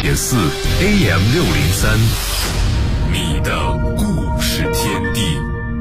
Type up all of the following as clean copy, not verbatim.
106.4 AM603，你的故事天地。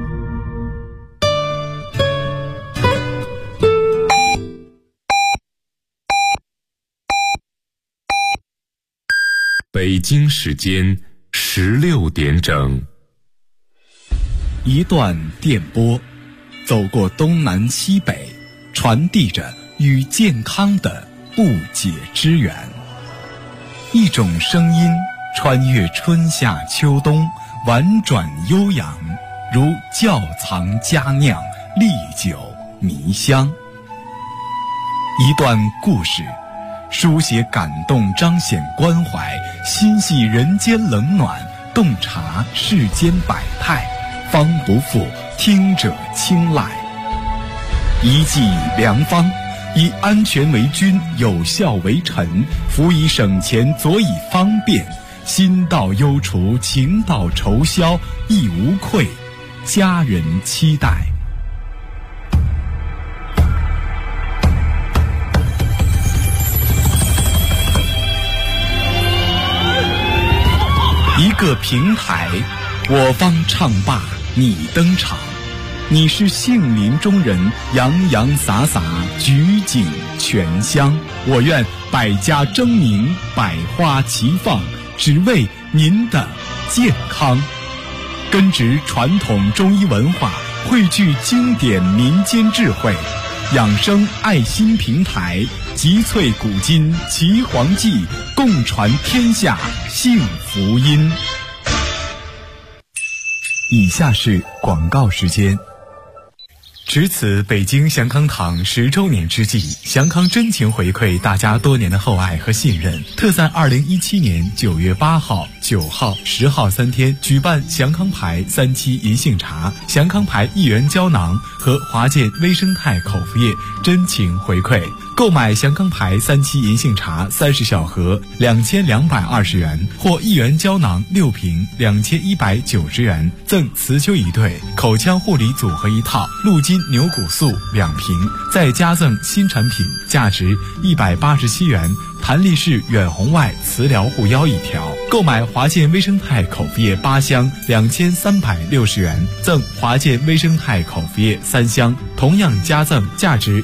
北京时间16点整。 一段电波，走过东南西北，传递着与健康的不解之缘。一种声音穿越春夏秋冬，婉转悠扬，如窖藏佳酿，历久弥香。一段故事，书写感动，彰显关怀，心系人间冷暖，洞察世间百态，方不负听者青睐。一剂良方，以安全为君，有效为臣，辅以省钱，佐以方便，心到忧除，情到愁消，亦无愧，家人期待。一个平台，我方唱罢你登场，你是杏林中人，洋洋洒洒，举景全香。我愿百家争鸣，百花齐放，只为您的健康。根植传统中医文化，汇聚经典民间智慧，养生爱心平台，集萃古今奇黄记，共传天下幸福音。以下是广告时间。值此北京祥康堂10周年之际，祥康真情回馈大家多年的厚爱和信任，特在2017年9月8号、9号、10号3天举办祥康牌3期银杏茶、祥康牌1元胶囊和华健微生态口服液真情回馈。购买祥康牌3期银杏茶30小盒2220元，或1元胶囊6瓶2190元，赠雌丘1对，口腔护理组合1套，鹿筋牛骨素2瓶，再加赠新产品价值187元，弹力式远红外磁疗护腰1条。购买华健微生态口服液8箱2360元，赠华健微生态口服液3箱，同样加赠价值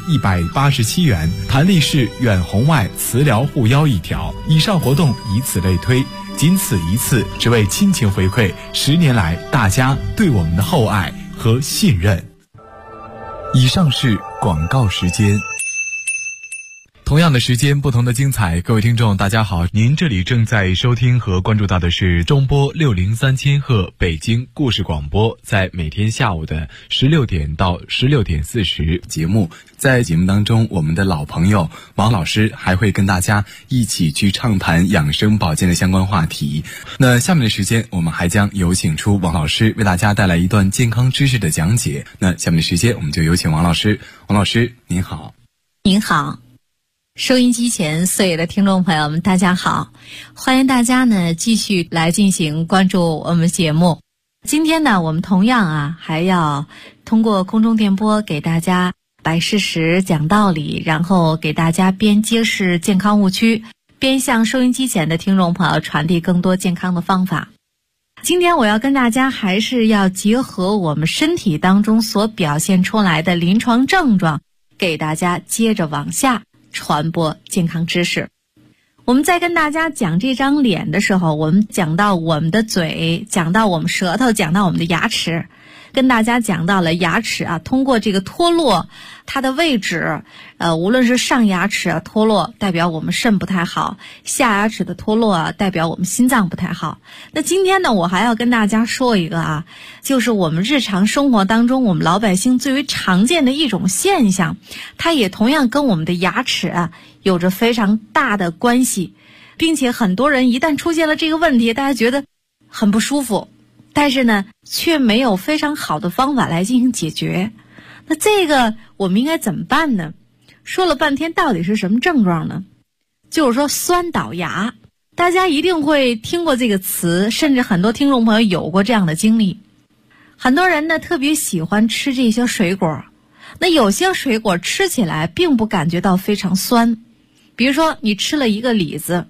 187元，弹力式远红外磁疗护腰1条。以上活动以此类推，仅此一次，只为亲情回馈10年来大家对我们的厚爱和信任。以上是广告时间。同样的时间，不同的精彩。各位听众大家好，您这里正在收听和关注到的是中波603千赫北京故事广播，在每天下午的16点到16点40节目。在节目当中，我们的老朋友王老师还会跟大家一起去畅谈养生保健的相关话题。那下面的时间，我们还将有请出王老师为大家带来一段健康知识的讲解。那下面的时间，我们就有请王老师。王老师您好。 您好，收音机前所有的听众朋友们大家好，欢迎大家呢继续来进行关注我们节目。今天呢，我们同样还要通过空中电波给大家摆事实讲道理，然后给大家边揭示健康误区，边向收音机前的听众朋友传递更多健康的方法。今天我要跟大家还是要结合我们身体当中所表现出来的临床症状，给大家接着往下传播健康知识。我们在跟大家讲这张脸的时候，我们讲到我们的嘴，讲到我们舌头，讲到我们的牙齿，跟大家讲到了牙齿通过这个脱落它的位置，无论是上牙齿脱落代表我们肾不太好，下牙齿的脱落代表我们心脏不太好。那今天呢，我还要跟大家说一个就是我们日常生活当中我们老百姓最为常见的一种现象，它也同样跟我们的牙齿有着非常大的关系，并且很多人一旦出现了这个问题，大家觉得很不舒服，但是呢却没有非常好的方法来进行解决。那这个我们应该怎么办呢？说了半天到底是什么症状呢？就是说酸倒牙。大家一定会听过这个词，甚至很多听众朋友有过这样的经历。很多人呢特别喜欢吃这些水果，那有些水果吃起来并不感觉到非常酸，比如说你吃了一个李子，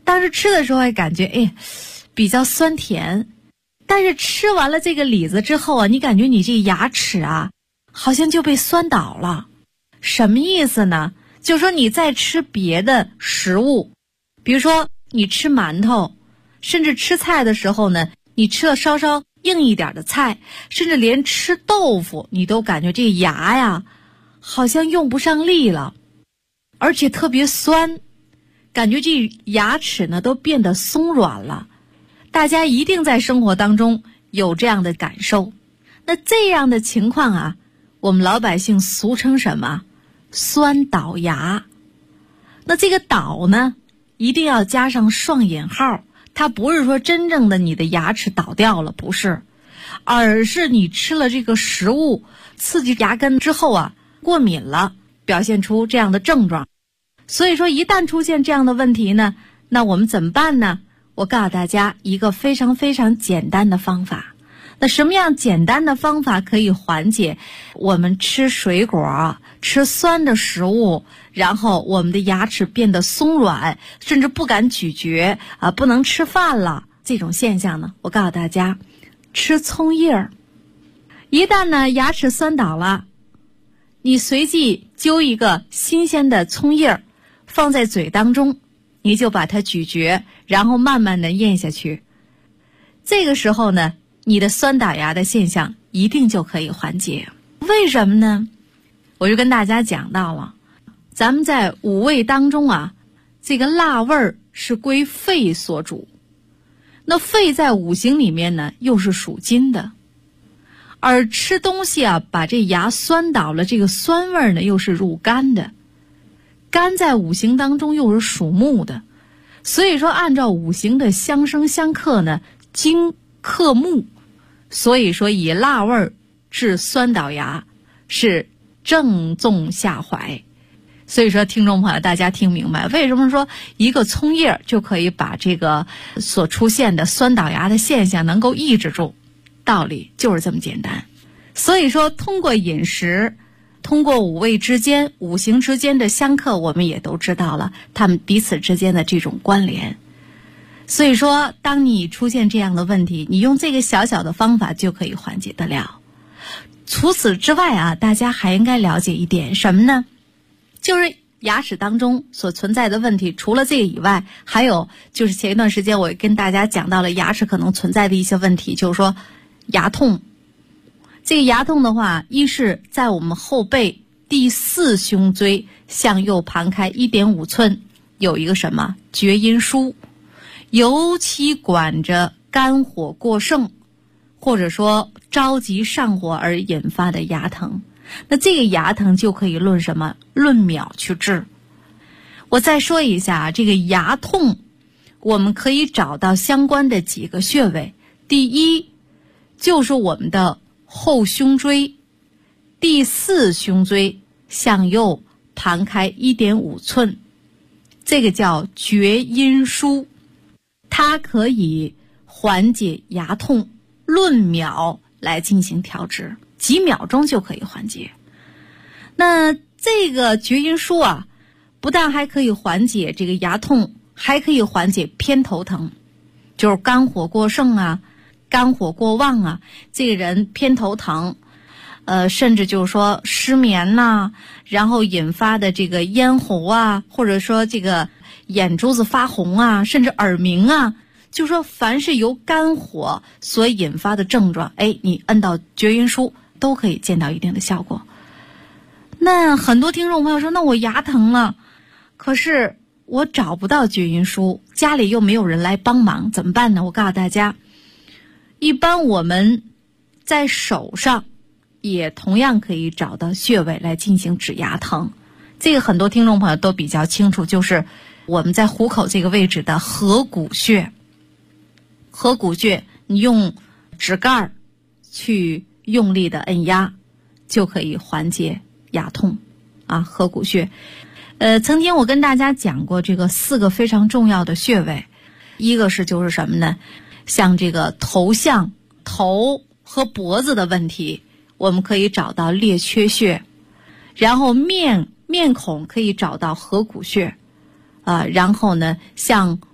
当时吃的时候还感觉比较酸甜，但是吃完了这个李子之后啊，你感觉你这牙齿啊好像就被酸倒了。什么意思呢？就是说你在吃别的食物，比如说你吃馒头，甚至吃菜的时候呢，你吃了稍稍硬一点的菜，甚至连吃豆腐你都感觉这牙呀好像用不上力了，而且特别酸，感觉这牙齿呢都变得松软了。大家一定在生活当中有这样的感受。那这样的情况啊，我们老百姓俗称什么？酸倒牙。那这个倒呢，一定要加上双引号，它不是说真正的你的牙齿倒掉了，不是，而是你吃了这个食物刺激牙根之后啊，过敏了，表现出这样的症状。所以说一旦出现这样的问题呢，那我们怎么办呢？我告诉大家一个非常非常简单的方法。那什么样简单的方法可以缓解我们吃水果、吃酸的食物，然后我们的牙齿变得松软，甚至不敢咀嚼不能吃饭了这种现象呢？我告诉大家，吃葱叶儿。一旦呢牙齿酸倒了，你随即揪一个新鲜的葱叶儿放在嘴当中，你就把它咀嚼，然后慢慢的咽下去。这个时候呢，你的酸倒牙的现象一定就可以缓解。为什么呢？我就跟大家讲到了，咱们在五味当中啊，这个辣味儿是归肺所主。那肺在五行里面呢，又是属金的，而吃东西啊，把这牙酸倒了，这个酸味儿呢，又是入肝的。肝在五行当中又是属木的，所以说按照五行的相生相克呢，金克木，所以说以辣味儿治酸倒牙是正中下怀。所以说听众朋友大家听明白为什么说一个葱叶就可以把这个所出现的酸倒牙的现象能够抑制住，道理就是这么简单。所以说通过饮食，通过五味之间、五行之间的相克，我们也都知道了他们彼此之间的这种关联。所以说当你出现这样的问题，你用这个小小的方法就可以缓解得了。除此之外啊，大家还应该了解一点什么呢？就是牙齿当中所存在的问题，除了这个以外，还有就是前一段时间我也跟大家讲到了牙齿可能存在的一些问题，就是说牙痛。这个牙痛的话，一是在我们后背第四胸椎向右盘开 1.5 寸有一个什么厥阴枢，尤其管着肝火过盛，或者说着急上火而引发的牙疼。那这个牙疼就可以论什么？论秒去治。我再说一下这个牙痛我们可以找到相关的几个穴位。第一就是我们的后胸椎第四胸椎向右盘开 1.5 寸，这个叫厥阴枢，它可以缓解牙痛，论秒来进行调治，几秒钟就可以缓解。那这个厥阴枢啊，不但还可以缓解这个牙痛，还可以缓解偏头疼，就是肝火过盛啊，肝火过旺啊，这个人偏头疼，甚至就是说失眠呐，然后引发的这个咽喉啊，或者说这个眼珠子发红啊，甚至耳鸣啊，就说凡是由肝火所引发的症状，你按到厥阴枢都可以见到一定的效果。那很多听众朋友说，那我牙疼了，可是我找不到厥阴枢，家里又没有人来帮忙，怎么办呢？我告诉大家，一般我们在手上也同样可以找到穴位来进行止牙疼。这个很多听众朋友都比较清楚，就是我们在虎口这个位置的合谷穴。合谷穴你用指盖去用力的按压，就可以缓解牙痛啊。合谷穴曾经我跟大家讲过这个4个非常重要的穴位，一个是就是什么呢？像这个头项、头和脖子的问题，我们可以找到列缺穴，然后面孔可以找到合谷穴然后呢，像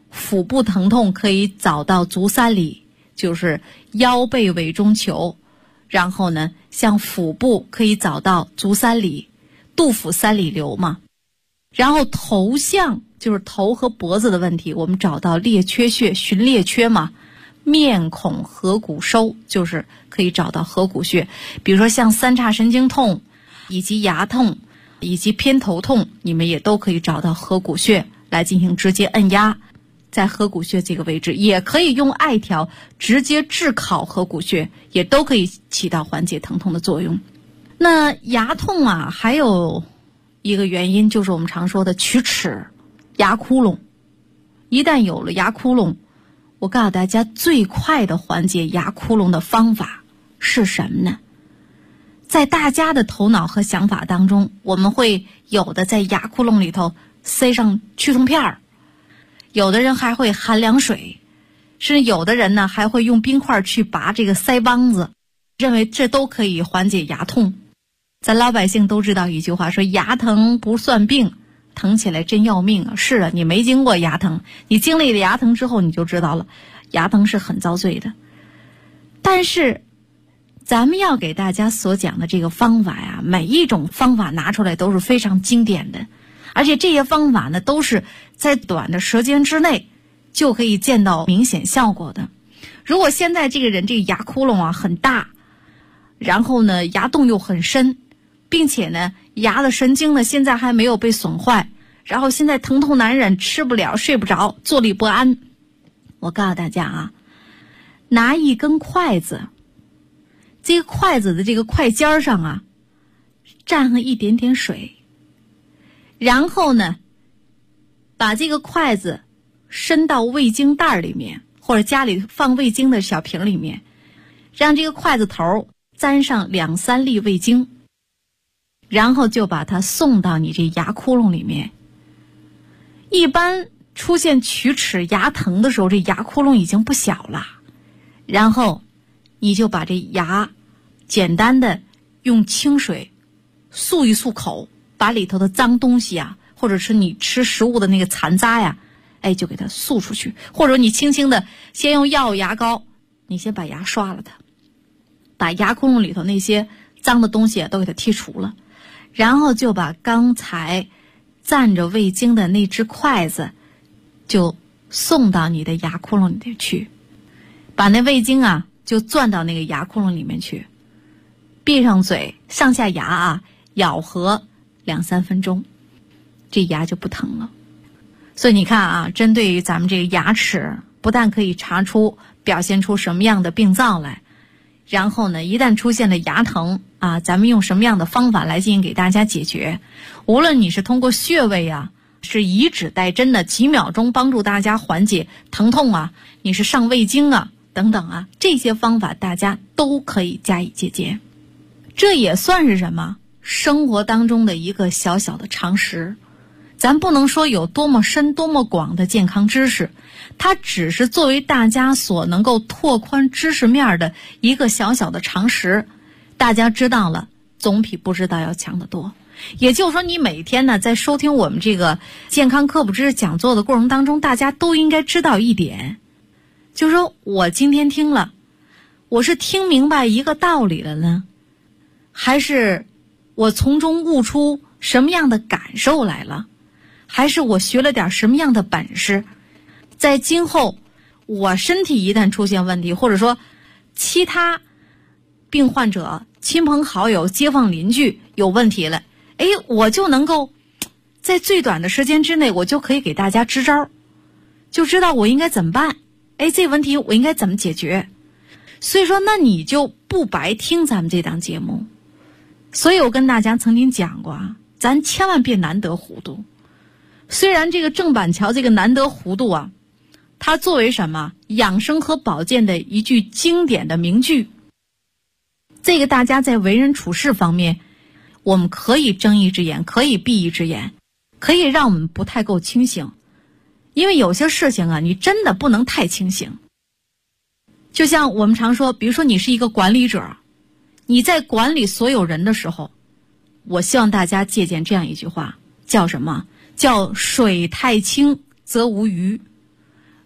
腹部疼痛可以找到足三里，就是腰背尾中求。然后呢，像腹部可以找到足三里，肚腹三里留嘛。然后头项就是头和脖子的问题，我们找到列缺穴，寻列缺嘛。面孔合谷收，就是可以找到合谷穴。比如说像三叉神经痛，以及牙痛，以及偏头痛，你们也都可以找到合谷穴来进行直接按压。在合谷穴这个位置，也可以用艾条直接炙烤合谷穴，也都可以起到缓解疼痛的作用。那牙痛啊，还有一个原因就是我们常说的龋齿、牙窟窿。一旦有了牙窟窿，我告诉大家，最快的缓解牙窟窿的方法是什么呢？在大家的头脑和想法当中，我们会有的在牙窟窿里头塞上去痛片儿，有的人还会含凉水，甚至有的人呢还会用冰块去拔这个腮帮子，认为这都可以缓解牙痛。咱老百姓都知道一句话，说牙疼不算病，疼起来真要命啊！是啊，你没经过牙疼，你经历了牙疼之后你就知道了，牙疼是很遭罪的。但是咱们要给大家所讲的这个方法呀，每一种方法拿出来都是非常经典的，而且这些方法呢都是在短的时间之内就可以见到明显效果的。如果现在这个人这个牙窟窿啊很大，然后呢牙洞又很深，并且呢牙的神经呢现在还没有被损坏，然后现在疼痛难忍，吃不了睡不着，坐立不安，我告诉大家啊，拿一根筷子，这个筷子的这个筷尖上啊蘸上一点点水，然后呢把这个筷子伸到味精袋里面，或者家里放味精的小瓶里面，让这个筷子头沾上2-3粒味精，然后就把它送到你这牙窟窿里面。一般出现龋齿牙疼的时候，这牙窟窿已经不小了，然后你就把这牙简单的用清水漱一漱口，把里头的脏东西啊，或者是你吃食物的那个残渣呀，就给它漱出去。或者你轻轻的先用药牙膏，你先把牙刷了它，把牙窟窿里头那些脏的东西都给它剔除了，然后就把刚才蘸着味精的那只筷子就送到你的牙窟窿里面去，把那味精啊就攥到那个牙窟窿里面去，闭上嘴，上下牙啊咬合2-3分钟，这牙就不疼了。所以你看啊，针对于咱们这个牙齿，不但可以查出表现出什么样的病灶来，然后呢一旦出现了牙疼啊，咱们用什么样的方法来进行给大家解决。无论你是通过穴位啊，是以指代针的几秒钟帮助大家缓解疼痛啊，你是上味精啊等等啊，这些方法大家都可以加以借鉴。这也算是什么？生活当中的一个小小的常识。咱不能说有多么深多么广的健康知识，它只是作为大家所能够拓宽知识面的一个小小的常识，大家知道了总比不知道要强得多。也就是说，你每天呢在收听我们这个健康科普知识讲座的过程当中，大家都应该知道一点，就是说我今天听了，我是听明白一个道理了呢，还是我从中悟出什么样的感受来了，还是我学了点什么样的本事，在今后我身体一旦出现问题，或者说其他病患者、亲朋好友、街坊邻居有问题了，我就能够在最短的时间之内，我就可以给大家支招，就知道我应该怎么办，这问题我应该怎么解决。所以说那你就不白听咱们这档节目。所以我跟大家曾经讲过啊，咱千万别难得糊涂。虽然这个郑板桥这个难得糊涂啊，它作为什么养生和保健的一句经典的名句，这个大家在为人处事方面，我们可以睁一只眼，可以闭一只眼，可以让我们不太够清醒。因为有些事情啊，你真的不能太清醒。就像我们常说，比如说你是一个管理者，你在管理所有人的时候，我希望大家借鉴这样一句话，叫什么？叫水太清则无鱼。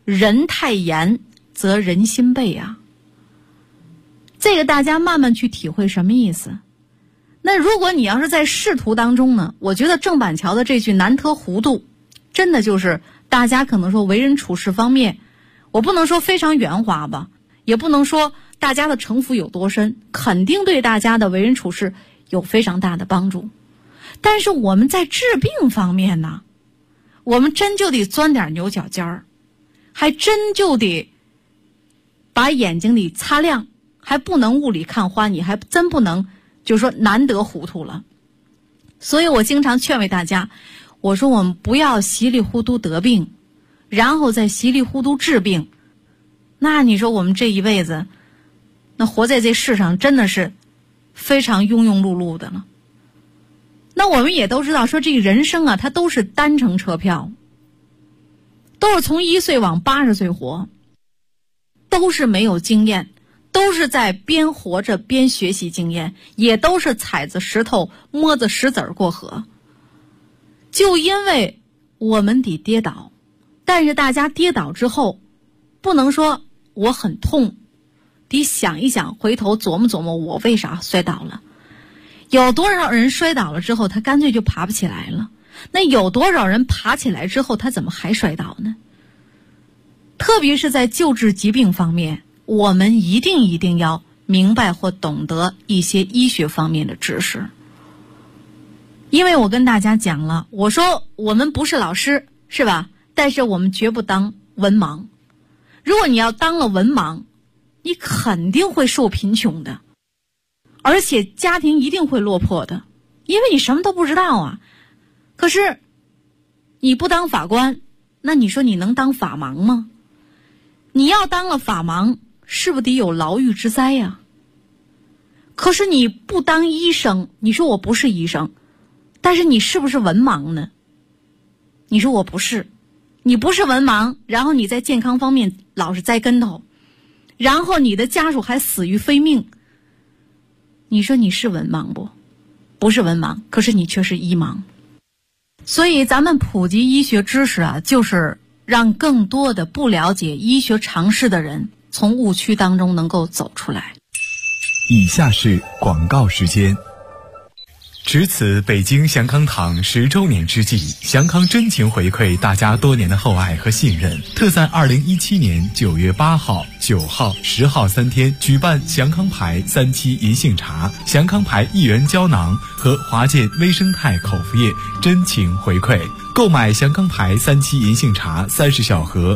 人太严则人心悖啊。这个大家慢慢去体会什么意思。那如果你要是在仕途当中呢，我觉得郑板桥的这句难得糊涂，真的就是大家可能说为人处事方面，我不能说非常圆滑吧，也不能说大家的城府有多深，肯定对大家的为人处事有非常大的帮助。但是我们在治病方面呢，我们真就得钻点牛角尖儿，还真就得把眼睛里擦亮，还不能雾里看花，你还真不能就说难得糊涂了。所以我经常劝慰大家，我说我们不要稀里糊涂得病，然后再稀里糊涂治病。那你说我们这一辈子，那活在这世上真的是非常庸庸碌碌的了。那我们也都知道说这个人生啊，它都是单程车票，都是从1岁往80岁活，都是没有经验，都是在边活着边学习经验，也都是踩着石头摸着石子儿过河。就因为我们得跌倒，但是大家跌倒之后不能说我很痛，得想一想，回头琢磨琢磨我为啥摔倒了。有多少人摔倒了之后他干脆就爬不起来了，那有多少人爬起来之后他怎么还摔倒呢？特别是在救治疾病方面，我们一定要明白或懂得一些医学方面的知识。因为我跟大家讲了，我说我们不是老师，是吧？但是我们绝不当文盲。如果你要当了文盲，你肯定会受贫穷的，而且家庭一定会落魄的，因为你什么都不知道啊。可是你不当法官，那你说你能当法盲吗？你要当了法盲，是不是得有牢狱之灾呀？可是你不当医生，你说我不是医生，但是你是不是文盲呢？你说我不是，你不是文盲，然后你在健康方面老是栽跟头，然后你的家属还死于非命，你说你是文盲不？不是文盲，可是你却是医盲。所以咱们普及医学知识啊，就是让更多的不了解医学常识的人从误区当中能够走出来。 以下是广告时间。值此北京祥康堂10周年之际，祥康真情回馈大家多年的厚爱和信任，特在2017年9月8号、9号、10号3天举办祥康牌3期银杏茶、祥康牌1元胶囊和华健微生态口服液真情回馈。购买祥康牌3期银杏茶30小盒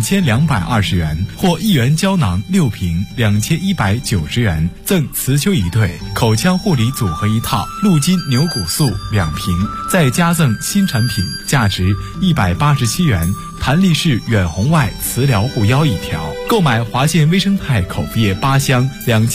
2220元，或1元胶囊6瓶2190元，赠雌丘1对，口腔护理组合1套，鹿筋牛骨素2瓶，再加赠新产品价值187元，弹力式远红外磁疗护腰1条。购买华健微生态口服液8箱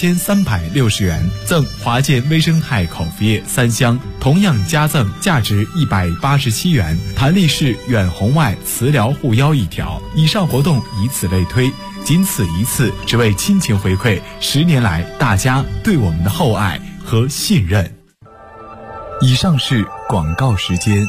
2360元，赠华健微生态口服液3箱，同样加赠价值187元，弹力式远红外磁疗护腰1条。以上活动以此类推，仅此一次，只为亲情回馈10年来大家对我们的厚爱和信任。以上是广告时间。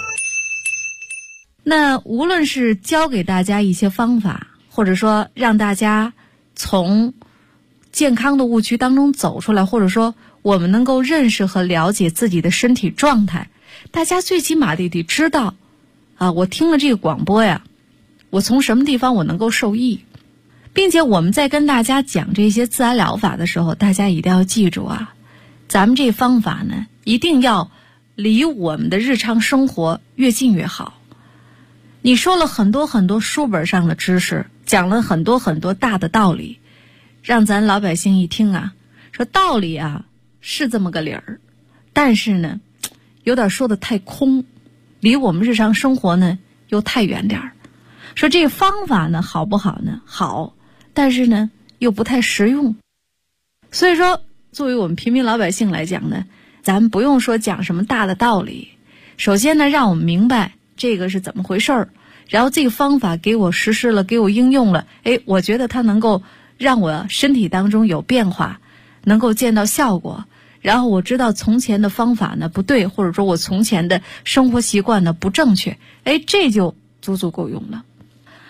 那无论是教给大家一些方法，或者说让大家从健康的误区当中走出来，或者说我们能够认识和了解自己的身体状态，大家最起码得知道啊，我听了这个广播呀，我从什么地方我能够受益。并且我们在跟大家讲这些自然疗法的时候，大家一定要记住啊，咱们这方法呢一定要离我们的日常生活越近越好。你说了很多很多书本上的知识，讲了很多很多大的道理，让咱老百姓一听啊，说道理啊是这么个理儿，但是呢有点说的太空，离我们日常生活呢又太远点儿。说这个方法呢好不好呢？好，但是呢又不太实用。所以说作为我们平民老百姓来讲呢，咱们不用说讲什么大的道理，首先呢让我们明白这个是怎么回事儿，然后这个方法给我实施了，给我应用了，我觉得它能够让我身体当中有变化，能够见到效果，然后我知道从前的方法呢不对，或者说我从前的生活习惯呢不正确，这就足足够用了。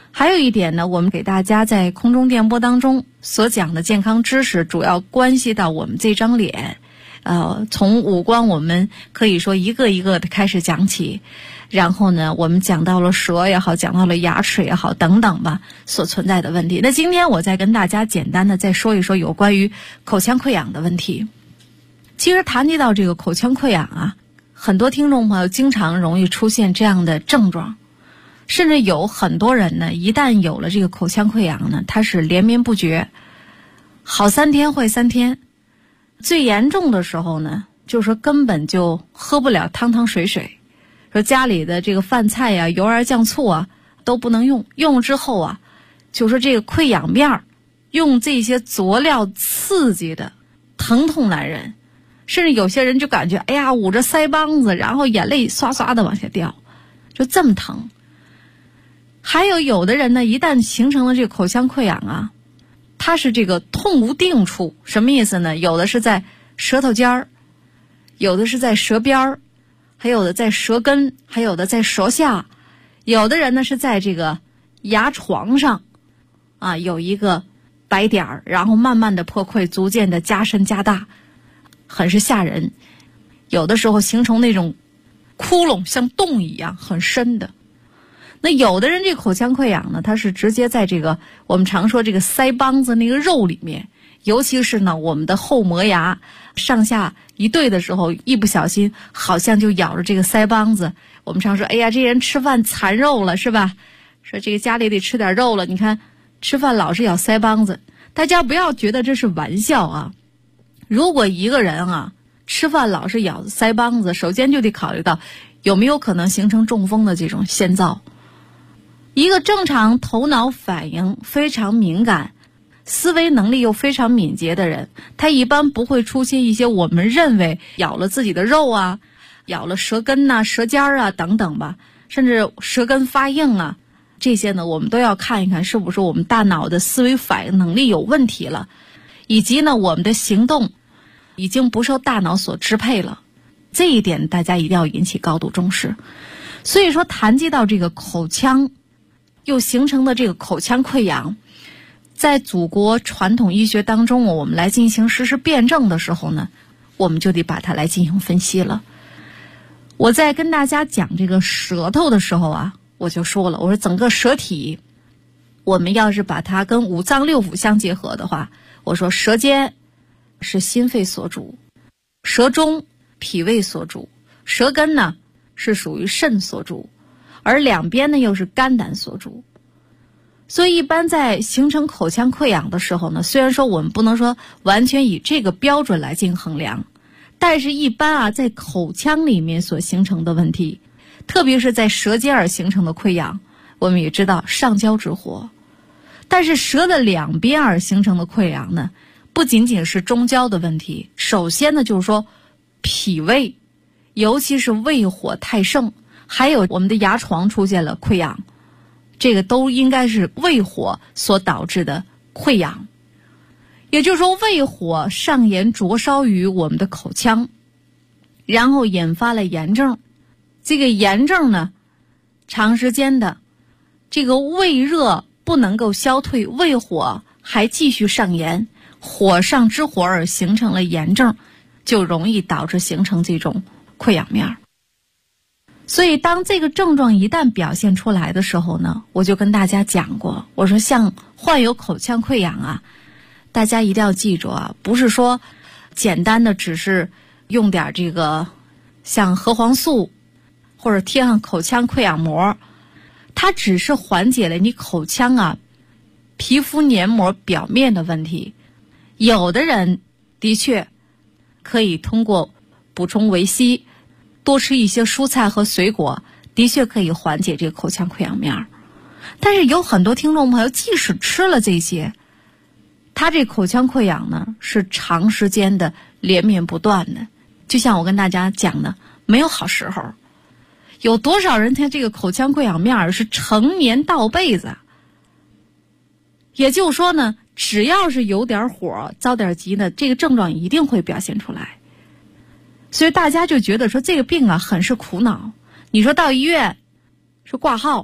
还有一点呢，我们给大家在空中电波当中所讲的健康知识，主要关系到我们这张脸。从五官我们可以说一个一个的开始讲起，然后呢，我们讲到了舌也好，讲到了牙齿也好等等吧，所存在的问题。那今天我再跟大家简单的再说一说有关于口腔溃疡的问题。其实谈及到这个口腔溃疡啊，很多听众朋友经常容易出现这样的症状，甚至有很多人呢，一旦有了这个口腔溃疡呢，他是连绵不绝，好3天坏3天。最严重的时候呢，就是说根本就喝不了汤汤水水，说家里的这个饭菜呀、油盐酱醋啊都不能用，用了之后啊，就说这个溃疡面用这些佐料刺激的疼痛难忍，甚至有些人就感觉哎呀捂着腮帮子，然后眼泪刷刷的往下掉，就这么疼。还有的人呢，一旦形成了这个口腔溃疡啊，它是这个痛无定处，什么意思呢？有的是在舌头尖儿，有的是在舌边儿，还有的在舌根，还有的在舌下，有的人呢是在这个牙床上啊有一个白点儿，然后慢慢的破溃，逐渐的加深加大，很是吓人。有的时候形成那种窟窿，像洞一样很深的。那有的人这口腔溃疡呢，它是直接在这个我们常说这个腮帮子那个肉里面，尤其是呢我们的后磨牙上下一对的时候，一不小心好像就咬着这个腮帮子。我们常说哎呀这人吃饭残肉了是吧，说这个家里得吃点肉了，你看吃饭老是咬腮帮子。大家不要觉得这是玩笑啊，如果一个人啊吃饭老是咬腮帮子，首先就得考虑到有没有可能形成中风的这种先兆。一个正常头脑反应非常敏感，思维能力又非常敏捷的人，他一般不会出现一些我们认为咬了自己的肉啊，咬了舌根啊、舌尖啊等等吧，甚至舌根发硬啊，这些呢我们都要看一看是不是我们大脑的思维反应能力有问题了，以及呢我们的行动已经不受大脑所支配了，这一点大家一定要引起高度重视。所以说谈及到这个口腔又形成的这个口腔溃疡，在祖国传统医学当中，我们来进行实时辩证的时候呢，我们就得把它来进行分析了。我在跟大家讲这个舌头的时候啊，我就说了，我说整个舌体，我们要是把它跟五脏六腑相结合的话，我说舌尖是心肺所主，舌中脾胃所主，舌根呢是属于肾所主，而两边呢又是肝胆所主。所以一般在形成口腔溃疡的时候呢，虽然说我们不能说完全以这个标准来进行衡量，但是一般啊在口腔里面所形成的问题，特别是在舌尖而形成的溃疡，我们也知道上焦之火。但是舌的两边而形成的溃疡呢，不仅仅是中焦的问题，首先呢就是说脾胃，尤其是胃火太盛，还有我们的牙床出现了溃疡，这个都应该是胃火所导致的溃疡。也就是说胃火上炎灼烧于我们的口腔，然后引发了炎症。这个炎症呢，长时间的这个胃热不能够消退，胃火还继续上炎，火上之火而形成了炎症，就容易导致形成这种溃疡面。所以当这个症状一旦表现出来的时候呢，我就跟大家讲过，我说像患有口腔溃疡啊，大家一定要记住啊，不是说简单的只是用点这个像核黄素或者贴上口腔溃疡膜，它只是缓解了你口腔啊皮肤黏膜表面的问题。有的人的确可以通过补充维 C， 多吃一些蔬菜和水果，的确可以缓解这个口腔溃疡面。但是有很多听众朋友即使吃了这些，他这口腔溃疡呢是长时间的连绵不断的，就像我跟大家讲的，没有好时候。有多少人他这个口腔溃疡面是成年倒辈子？也就是说呢，只要是有点火着点急呢，这个症状一定会表现出来。所以大家就觉得说这个病啊很是苦恼。你说到医院说挂号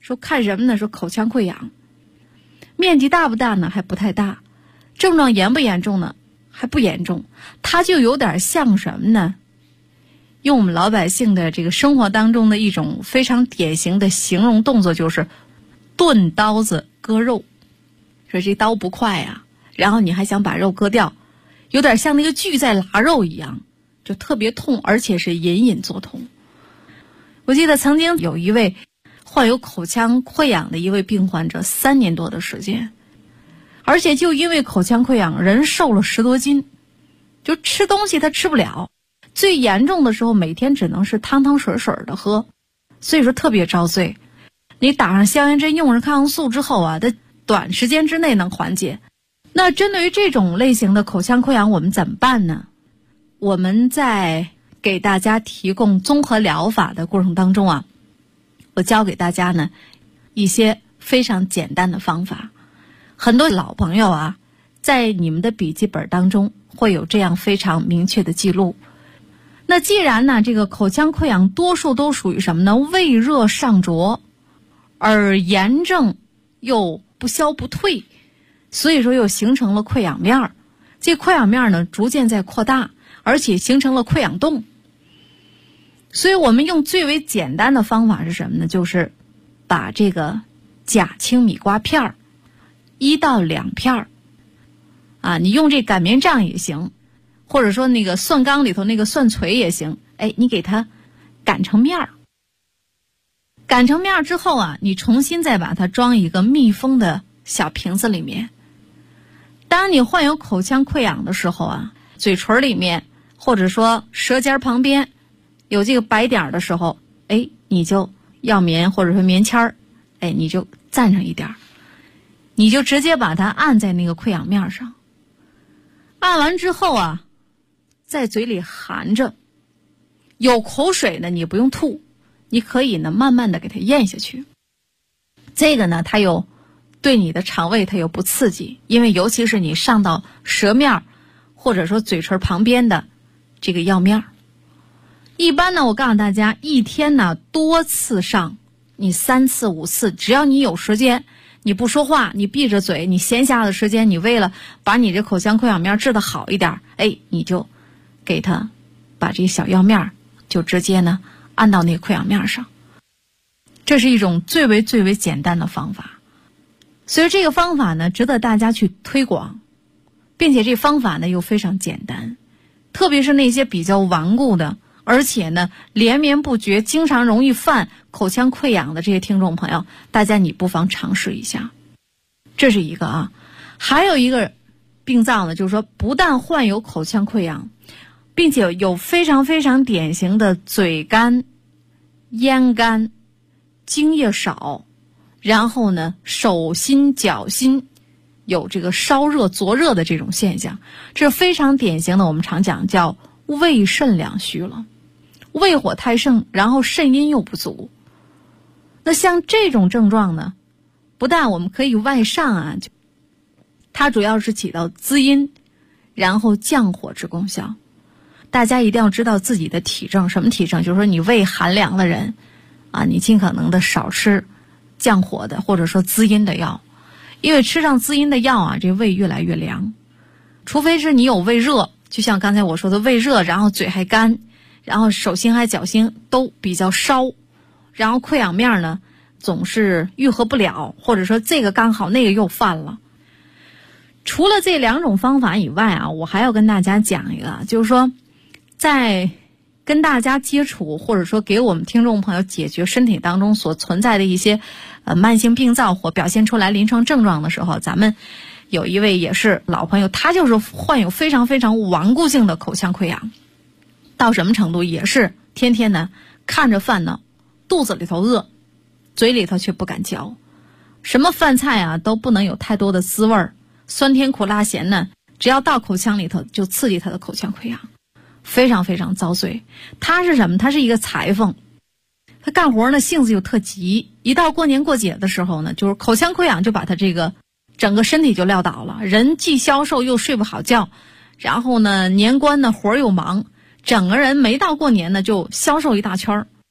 说看什么呢？说口腔溃疡，面积大不大呢？还不太大。症状严不严重呢？还不严重。它就有点像什么呢？用我们老百姓的这个生活当中的一种非常典型的形容动作，就是钝刀子割肉。说这刀不快啊，然后你还想把肉割掉，有点像那个锯在拉肉一样，就特别痛，而且是隐隐作痛。我记得曾经有一位患有口腔溃疡的一位病患者，3年多的时间，而且就因为口腔溃疡，人瘦了10多斤，就吃东西他吃不了，最严重的时候每天只能是汤汤水水的喝，所以说特别遭罪。你打上消炎针，用上抗生素之后啊，它短时间之内能缓解。那针对于这种类型的口腔溃疡，我们怎么办呢？我们在给大家提供综合疗法的过程当中啊，我教给大家呢一些非常简单的方法。很多老朋友啊，在你们的笔记本当中会有这样非常明确的记录。那既然呢这个口腔溃疡多数都属于什么呢？胃热上灼，而炎症又不消不退，所以说又形成了溃疡面。这溃疡面呢逐渐在扩大，而且形成了溃疡洞。所以我们用最为简单的方法是什么呢？就是把这个假青米瓜片1到2片啊，你用这擀面杖也行，或者说那个蒜缸里头那个蒜锤也行，你给它擀成面儿。擀成面之后啊，你重新再把它装一个密封的小瓶子里面。当你患有口腔溃疡的时候啊，嘴唇里面或者说舌尖旁边有这个白点的时候，你就药棉或者说棉签儿，你就蘸上一点，你就直接把它按在那个溃疡面上。按完之后啊，在嘴里含着，有口水呢你不用吐，你可以呢慢慢的给它咽下去。这个呢它有对你的肠胃它有不刺激，因为尤其是你上到舌面或者说嘴唇旁边的这个药面。一般呢我告诉大家，一天呢多次上，你3次5次，只要你有时间，你不说话，你闭着嘴，你闲暇的时间，你为了把你这口腔溃疡面治得好一点，你就给它把这小药面就直接呢按到那个溃疡面上。这是一种最为简单的方法，所以这个方法呢值得大家去推广，并且这方法呢又非常简单，特别是那些比较顽固的，而且呢连绵不绝，经常容易犯口腔溃疡的这些听众朋友，大家你不妨尝试一下。这是一个啊。还有一个病灶呢，就是说不但患有口腔溃疡，并且有非常典型的嘴干、咽干、精液少，然后呢手心脚心有这个烧热灼热的这种现象，这是非常典型的，我们常讲叫胃肾两虚了，胃火太盛，然后肾阴又不足。那像这种症状呢，不但我们可以外上啊，它主要是起到滋阴然后降火之功效。大家一定要知道自己的体证，什么体证？就是说你胃寒凉的人啊，你尽可能的少吃降火的或者说滋阴的药，因为吃上滋阴的药啊，这胃越来越凉。除非是你有胃热，就像刚才我说的胃热，然后嘴还干，然后手心还脚心都比较烧，然后溃疡面呢总是愈合不了，或者说这个刚好那个又犯了。除了这2种方法以外啊，我还要跟大家讲一个，就是说在跟大家接触或者说给我们听众朋友解决身体当中所存在的一些慢性病灶或表现出来临床症状的时候，咱们有一位也是老朋友，他就是患有非常顽固性的口腔溃疡，到什么程度？也是天天呢看着饭呢肚子里头饿，嘴里头却不敢嚼，什么饭菜啊都不能有太多的滋味儿，酸甜苦辣咸呢只要到口腔里头就刺激他的口腔溃疡，非常遭罪。他是什么？他是一个裁缝，他干活呢性子又特急，一到过年过节的时候呢，就是口腔溃疡就把他这个整个身体就撂倒了，人既消瘦又睡不好觉，然后呢年关呢活又忙，整个人没到过年呢就消瘦一大圈儿。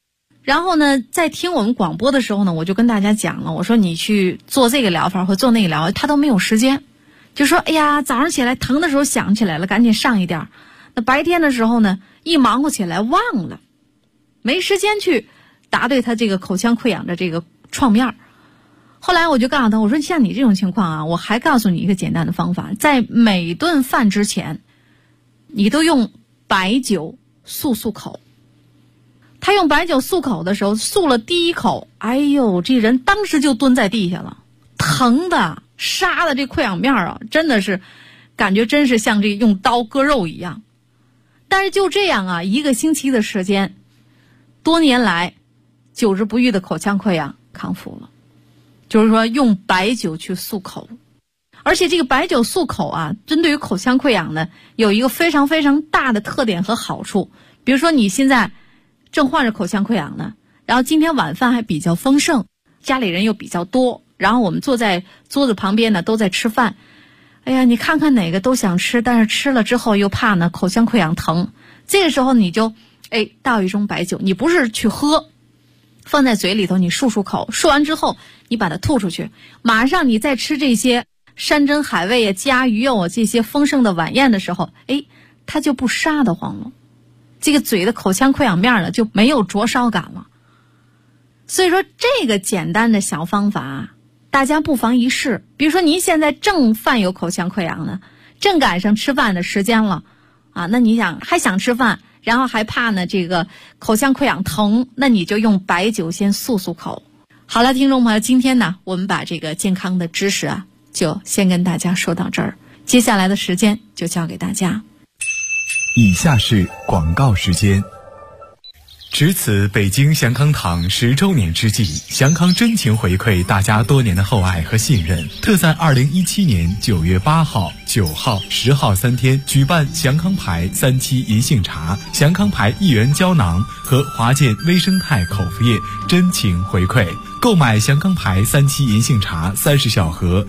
然后呢，在听我们广播的时候呢，我就跟大家讲了，我说你去做这个疗法或做那个疗法，他都没有时间，就说哎呀，早上起来疼的时候想起来了，赶紧上一点。那白天的时候呢，一忙活起来忘了，没时间去答对他这个口腔溃疡的这个创面。后来我就告诉他，我说像你这种情况啊，我还告诉你一个简单的方法，在每顿饭之前，你都用白酒漱口。他用白酒漱口的时候，漱了第一口，哎呦，这人当时就蹲在地下了，疼的杀的这溃疡面啊，真的是感觉真是像这用刀割肉一样。但是就这样啊，1个星期的时间，多年来久治不愈的口腔溃疡康复了。就是说用白酒去漱口，而且这个白酒漱口啊，针对于口腔溃疡呢，有一个非常非常大的特点和好处。比如说你现在正患着口腔溃疡呢，然后今天晚饭还比较丰盛，家里人又比较多，然后我们坐在桌子旁边呢都在吃饭，哎呀，你看看哪个都想吃，但是吃了之后又怕呢口腔溃疡疼，这个时候你就倒一盅白酒，你不是去喝，放在嘴里头，你漱口，漱完之后你把它吐出去，马上你再吃这些山珍海味啊、鸡鸭鱼肉啊这些丰盛的晚宴的时候，它就不沙得慌了，这个嘴的口腔溃疡面呢就没有灼烧感了。所以说这个简单的小方法大家不妨一试。比如说您现在正犯有口腔溃疡呢，正赶上吃饭的时间了啊，那你想还想吃饭，然后还怕呢这个口腔溃疡疼，那你就用白酒先漱口。好了，听众朋友，今天呢我们把这个健康的知识啊就先跟大家说到这儿，接下来的时间就交给大家。 以下是广告时间。值此北京祥康堂10周年之际，祥康真情回馈大家多年的厚爱和信任，特在2017年9月8号、9号、10号3天举办祥康牌3期银杏茶、祥康牌1元胶囊和华健微生态口服液真情回馈。购买祥康牌3期银杏茶30小盒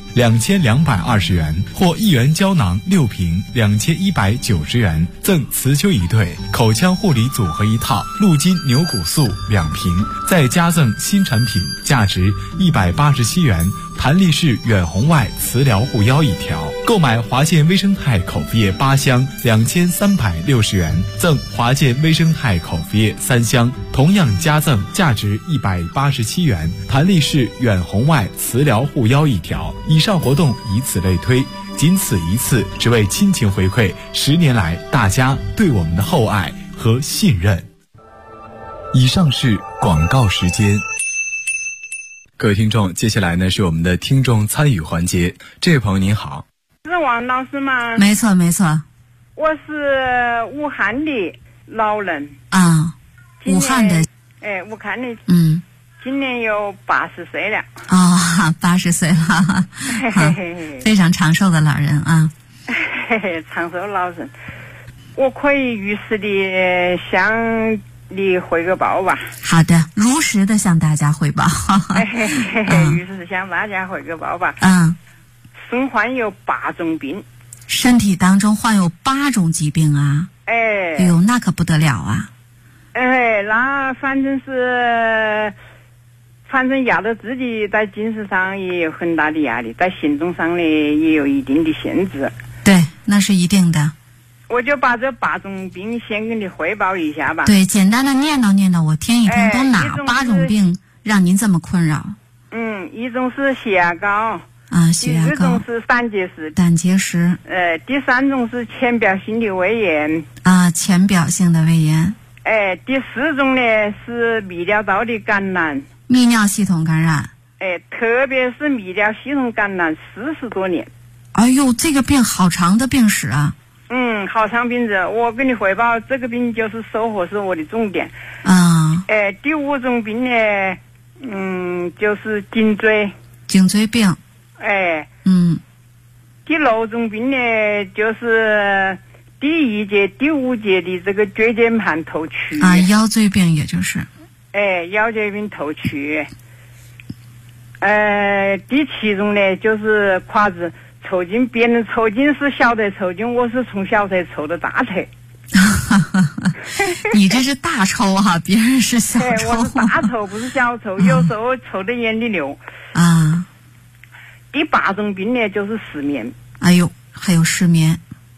2220元，或1元胶囊6瓶2190元，赠磁灸1对，口腔护理组合1套，鹿筋牛骨素2瓶，再加赠新产品价值187元，弹力式远红外磁疗护腰1条。购买华健微生态口服液8箱2360元，赠华健微生态口服液3箱，同样加赠价值187元，弹力式远红外磁疗护腰1条。以上活动以此类推，仅此一次，只为亲情回馈10年来大家对我们的厚爱和信任。以上是广告时间。各位听众，接下来呢是我们的听众参与环节。这位朋友您好。 是王老师吗？ 没错没错。 我是武汉的老人啊，武汉的。 武汉的。今年有80岁了。 80岁了，非常长寿的老人啊。 长寿老人，我可以如实的向你汇个报吧。 好的，如实的向大家汇报。 如实向大家汇个报吧。身患有8种病， 身体当中患有8种疾病啊。哎呦，那可不得了啊。 那反正压得自己在精神上也有很大的压力，在行动上呢也有一定的限制。 对，那是一定的。 我就把这8种病先跟你汇报一下吧。 对，简单的念叨我听一听，都哪8种病让您这么困扰？ 一种是血压高血压高。 第2种是胆结石。第3种是浅表性的胃炎。 浅表性的胃炎。 第4种呢是泌尿道的感染。 泌尿系统感染。 特别是泌尿系统感染40多年。 哎呦，这个病好长的病史啊。 好长病史，我跟你汇报，这个病就是收获是我的重点。第5种病呢，就是颈椎病。第6种病呢，就是第1节、第5节的这个椎间盘突出。 腰椎病，也就是。 腰椎病突出。第7种呢，就是胯子抽筋，别人抽筋是小腿抽筋，我是从小腿抽到大腿。 你这是大抽哈，别人是小抽。 我是大抽，不是小抽，有时候抽得眼里流。 啊。 第8种病呢，就是失眠。 哎呦，还有失眠。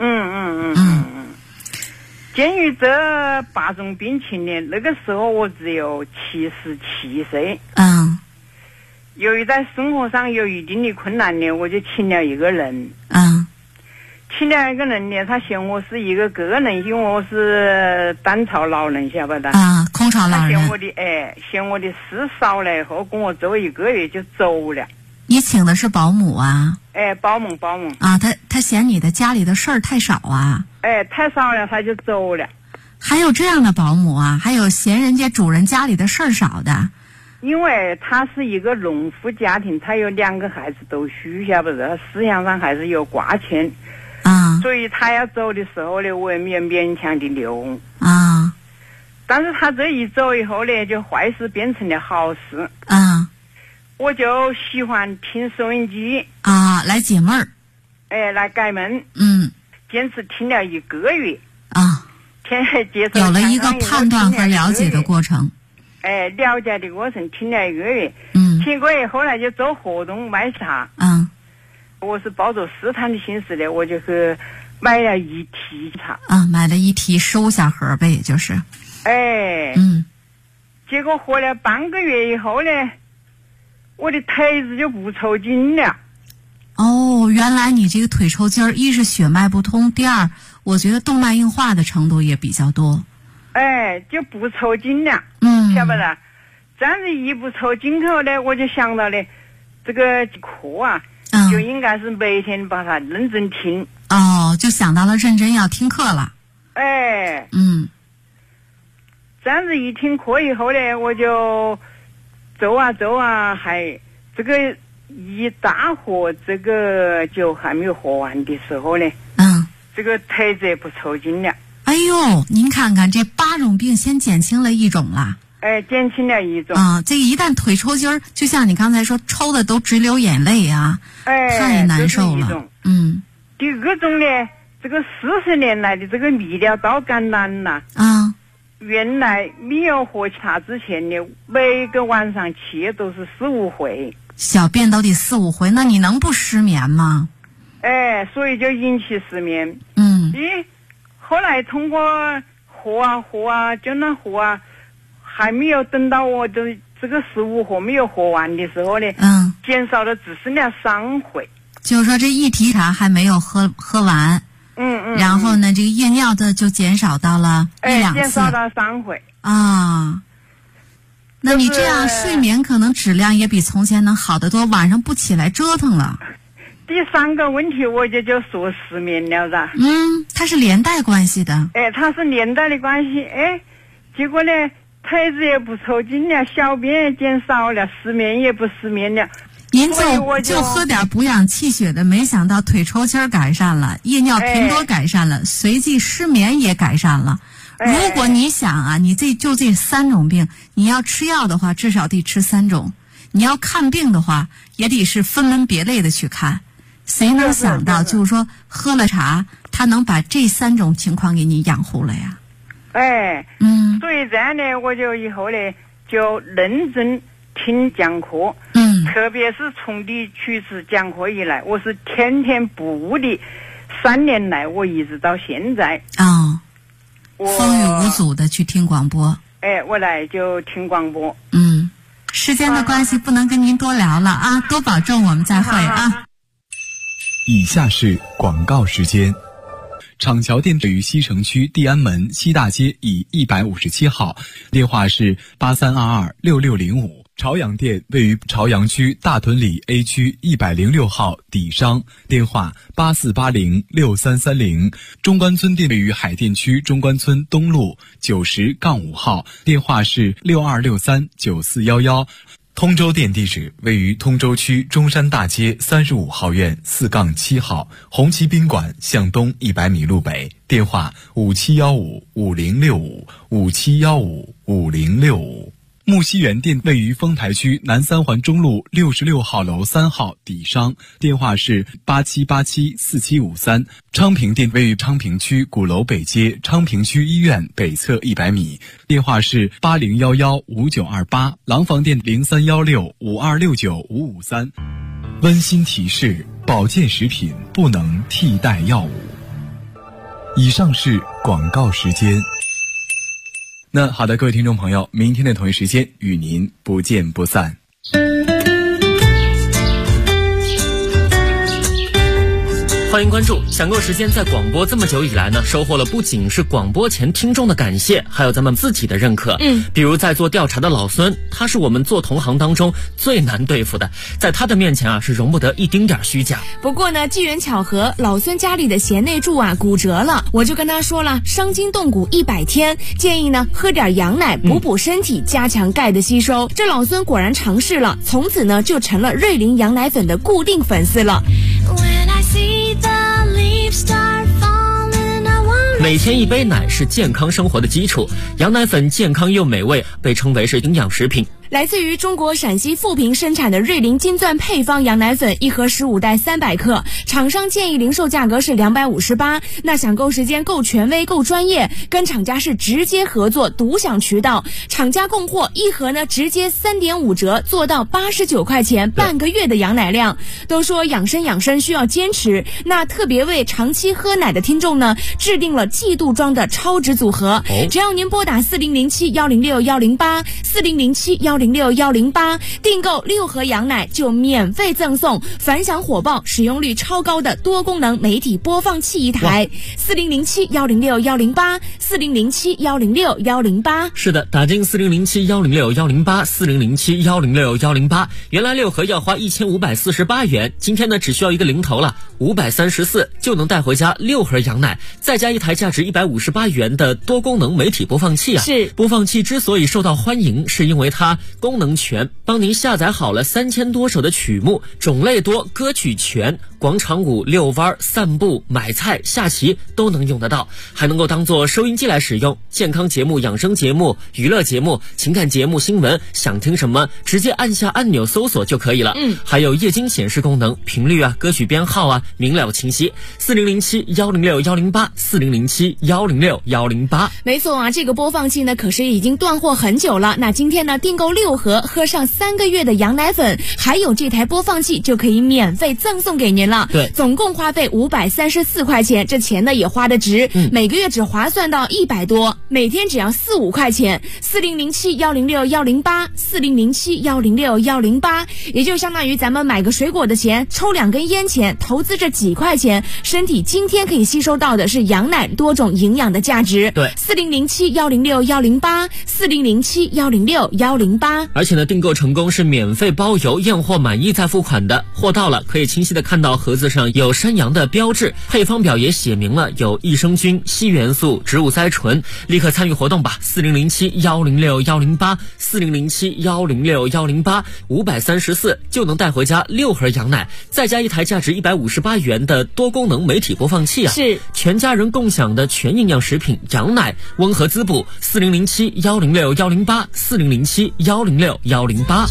鉴于这8种病情呢，那个时候我只有77岁。由于在生活上有一定的困难呢，我就请了一个人。请了一个人呢，他嫌我是一个个人，因为我是单朝老人，晓不得？ 空巢老人。 嫌我的事少了以后，跟我走1个月就走了。 你请的是保姆啊？ 保姆。 他嫌你的家里的事儿太少啊？ 太少了，他就走了。 还有这样的保姆啊？还有嫌人家主人家里的事儿少的？ 因为他是一个农户家庭，他有2个孩子都许晓不得，思想上还是有挂牵。所以他要走的时候呢，我也勉强的留。但是他这一走以后呢，就坏事变成了好事。我就喜欢听收音机来解闷儿， 来解闷。坚持听了1个月有了一个判断和了解的过程。 了解的过程听了1个月。听过以后呢，就做活动卖茶。我是抱着试探的心思的，我就是买了1提茶。 买了1提15小盒呗，也就是。 结果活了半个月以后呢，我的腿子就不抽筋了。 原来你这个腿抽筋儿，一是血脉不通，第二我觉得动脉硬化的程度也比较多。 就不抽筋了。晓不得？这样子一不抽筋后呢，我就想到了这个课啊，就应该是每天把它认真听。 就想到了认真要听课了。 这样子一听课以后呢，我就走啊，还这个一大盒这个酒还没有喝完的时候呢，这个腿子也不抽筋了。 哎呦，您看看这8种病先减轻了1种啦。 减轻了1种。 这个一旦腿抽筋儿，就像你刚才说，抽的都直流眼泪啊，太难受了。 第2种呢，这个40年来的这个泌尿道感染呐。原来没有喝茶之前呢，每个晚上去都是4、5回， 小便都得4、5回，那你能不失眠吗？ 所以就引起失眠。后来通过喝啊，就那喝啊，还没有等到我的这个15盒没有喝完的时候呢，减少了只剩了3回。 就是说这1提茶还没有喝完。然后呢，这个夜尿的就减少到了1、2次， 减少到3回。 那你这样睡眠可能质量也比从前能好得多，晚上不起来折腾了。 第3个问题我就说失眠了的。 它是连带关系的。 它是连带的关系。结果呢，腿子也不抽筋了，小便也减少了，失眠也不失眠了。 您就喝点补养气血的，没想到腿抽筋改善了，夜尿频多改善了，随即失眠也改善了。如果你想啊，你这3种病，你要吃药的话，至少得吃3种；你要看病的话，也得是分门别类的去看。谁能想到，就是说喝了茶，他能把这3种情况给你养护了呀？ 所以这样呢，我就以后呢就认真听讲课。特别是从你去次讲课以来，我是天天不误的，3年来我一直到现在。 风雨无阻的去听广播。 我来就听广播。 时间的关系不能跟您多聊了啊，多保重，我们再会啊。 以下是广告时间。厂桥店位于西城区地安门西大街以157号，电话是83226605。朝阳店位于朝阳区大屯里 A 区106号底商，电话84806330。中关村店位于海淀区中关村东路90-5号，电话是62639411。通州店地址位于通州区中山大街35号院4-7号，红旗宾馆向东100米路北，电话5715506557155065。 木樨园店位于丰台区南三环中路66号楼3号底商，电话是87874753。昌平店位于昌平区鼓楼北街昌平区医院北侧100米，电话是80115928。廊坊店031652695553。温馨提示：保健食品不能替代药物。以上是广告时间。那好的，各位听众朋友，明天的同一时间与您不见不散。 欢迎关注享购时间。在广播这么久以来呢，收获了不仅是广播前听众的感谢，还有咱们自己的认可。比如在做调查的老孙，他是我们做同行当中最难对付的，在他的面前啊是容不得一丁点虚假。 不过呢，机缘巧合，老孙家里的贤内助啊骨折了，我就跟他说了，伤筋动骨100天，建议呢喝点羊奶补补身体，加强钙的吸收。这老孙果然尝试了，从此呢就成了瑞麟羊奶粉的固定粉丝了。 每天一杯奶是健康生活的基础，羊奶粉健康又美味，被称为是营养食品。 来自于中国陕西富平生产的瑞麟金钻配方羊奶粉，一盒15袋300克，厂商建议零售价格是258。那抢购时间够权威够专业，跟厂家是直接合作，独享渠道，厂家供货，一盒呢直接3.5折，做到89块钱，半个月的羊奶量。都说养生需要坚持，那特别为长期喝奶的听众呢，制定了季度装的超值组合。只要您拨打4007-106-108，4007-106-108，订购6盒羊奶就免费赠送反响火爆、使用率超高的多功能媒体播放器一台。4007-106-108， 4007-106-108。 是的，打进4007-106-108， 4007-106-108。原来6盒要花1548元，今天呢只需要一个零头了，534就能带回家6盒羊奶，再加一台价值158元的多功能媒体播放器啊。 是， 播放器之所以受到欢迎，是因为它功能全，帮您下载好了3000多首的曲目，种类多，歌曲全，广场舞、遛弯、散步、买菜、下棋都能用得到，还能够当做收音机来使用。健康节目、养生节目、娱乐节目、情感节目、新闻，想听什么直接按下按钮搜索就可以了。还有液晶显示功能，频率啊、歌曲编号啊明了清晰。4007-106-108， 4007-106-108。 没错啊，这个播放器呢可是已经断货很久了。那今天呢订购6盒，喝上3个月的羊奶粉，还有这台播放器就可以免费赠送给您了。 对， 总共花费534块钱，这钱呢也花得值，每个月只划算到100多，每天只要4-5块钱。4007-106-108， 4007-106-108，也就相当于咱们买个水果的钱，抽2根烟钱，投资这几块钱，身体今天可以吸收到的是羊奶多种营养的价值。 对 ，4007-106-108， 4007-106-108。 而且呢，订购成功是免费包邮，验货满意再付款的。货到了，可以清晰的看到盒子上有山羊的标志，配方表也写明了有益生菌、硒元素、植物甾醇。立刻参与活动吧，4007-106-108， 4007-106-108， 534就能带回家6盒羊奶，再加一台价值158元的多功能媒体播放器啊， 是全家人共享的全营养食品羊奶，温和滋补。4007-106-108， 4007-106-108。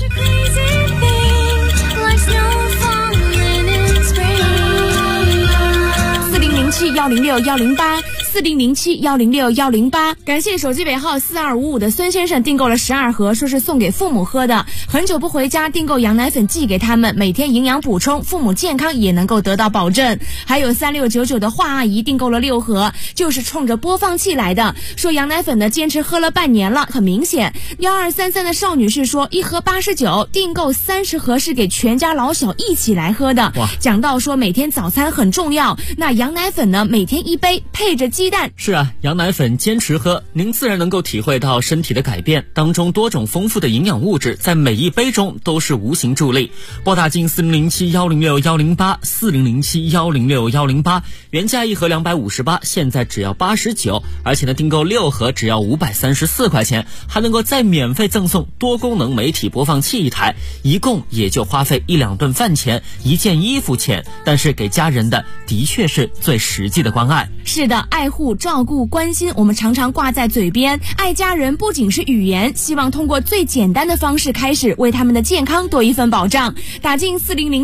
4007-106-108， 4007-106-108。感谢手机尾号4255的孙先生订购了12盒，说是送给父母喝的。很久不回家，订购羊奶粉寄给他们，每天营养补充，父母健康也能够得到保证。还有3699的华阿姨订购了6盒，就是冲着播放器来的，说羊奶粉呢坚持喝了半年了，很明显。1233的邵女士说1盒89，订购30盒是给全家老小一起来喝的。讲到说每天早餐很重要，那羊奶粉呢每天1杯，配着鸡蛋。 是啊，羊奶粉坚持喝，您自然能够体会到身体的改变，当中多种丰富的营养物质在每一杯中都是无形助力。拨打进4007-106-108， 4007-106-108，原价1盒258，现在只要89，而且呢订购6盒只要534块钱，还能够再免费赠送多功能媒体播放器一台，一共也就花费1-2顿饭钱，1件衣服钱，但是给家人的的确是最实际的关爱。 是的，爱护护、照顾、关心，我们常常挂在嘴边。爱家人不仅是语言，希望通过最简单的方式开始，为他们的健康多一份保障。打进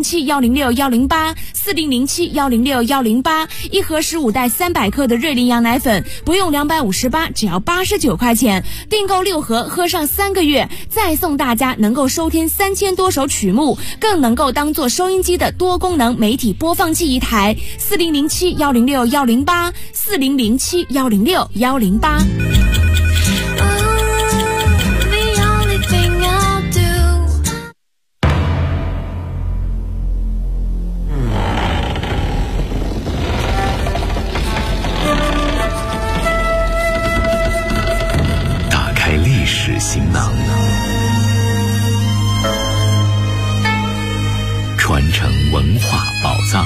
4007-106-108，4007-106-108，一盒15袋300克的瑞麟羊奶粉，不用258，只要89块钱，订购6盒，喝上3个月，再送大家能够收听3000多首曲目，更能够当做收音机的多功能媒体播放器一台。4007-106-108，4007-106-108。 打开历史行囊，传承文化宝藏。